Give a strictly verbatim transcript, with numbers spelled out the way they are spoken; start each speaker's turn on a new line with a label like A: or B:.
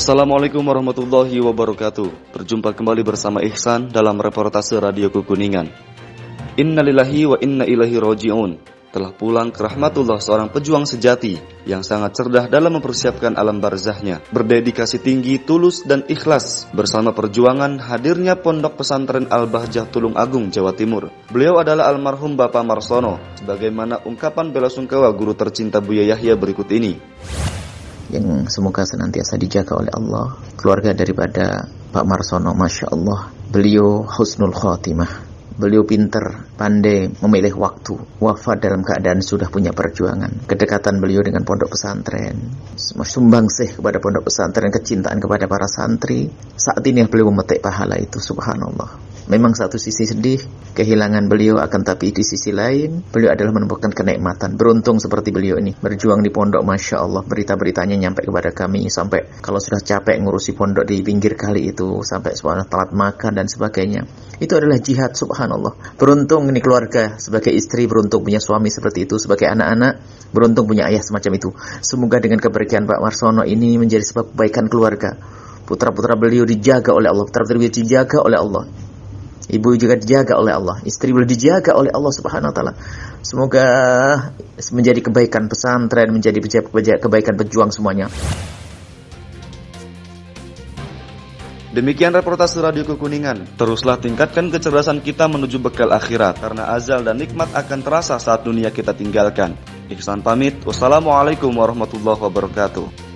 A: Assalamualaikum warahmatullahi wabarakatuh. Berjumpa kembali bersama Ihsan dalam reportase Radio Kukuningan. Innalillahi wa inna ilaihi roji'un. Telah pulang ke rahmatullah seorang pejuang sejati yang sangat cerdas dalam mempersiapkan alam barzahnya, berdedikasi tinggi, tulus dan ikhlas bersama perjuangan hadirnya Pondok Pesantren Al-Bahjah Tulung Agung, Jawa Timur. Beliau adalah almarhum Bapak Marsono, sebagaimana ungkapan bela sungkawa guru tercinta Buya Yahya berikut ini.
B: Yang semoga senantiasa dijaga oleh Allah. Keluarga daripada Pak Marsono, Masya Allah, beliau husnul khotimah. Beliau pinter, pandai memilih waktu. Wafat dalam keadaan sudah punya perjuangan. Kedekatan beliau dengan pondok pesantren, sumbangsih kepada pondok pesantren, kecintaan kepada para santri. Saat ini beliau memetik pahala itu, subhanallah. Memang satu sisi sedih, kehilangan beliau, akan tapi di sisi lain, beliau adalah menemukan kenikmatan. Beruntung seperti beliau ini, berjuang di pondok, Masya Allah, berita-beritanya nyampe kepada kami, sampai kalau sudah capek ngurusi pondok di pinggir kali itu, sampai subhanallah telat makan dan sebagainya. Itu adalah jihad, subhanallah. Beruntung ini keluarga, sebagai istri, beruntung punya suami seperti itu, sebagai anak-anak, beruntung punya ayah semacam itu. Semoga dengan keberkahan Pak Marsono ini menjadi sebab kebaikan keluarga. Putra-putra beliau dijaga oleh Allah, putra-putra beliau dijaga oleh Allah. Ibu juga dijaga oleh Allah, istri beliau dijaga oleh Allah Subhanahu wa taala. Semoga menjadi kebaikan pesantren, menjadi kebaikan pejuang semuanya.
A: Demikian reportase Radio Kukuningan. Teruslah tingkatkan kecerdasan kita menuju bekal akhirat, karena azal dan nikmat akan terasa saat dunia kita tinggalkan. Ihsan pamit. Wassalamualaikum warahmatullahi wabarakatuh.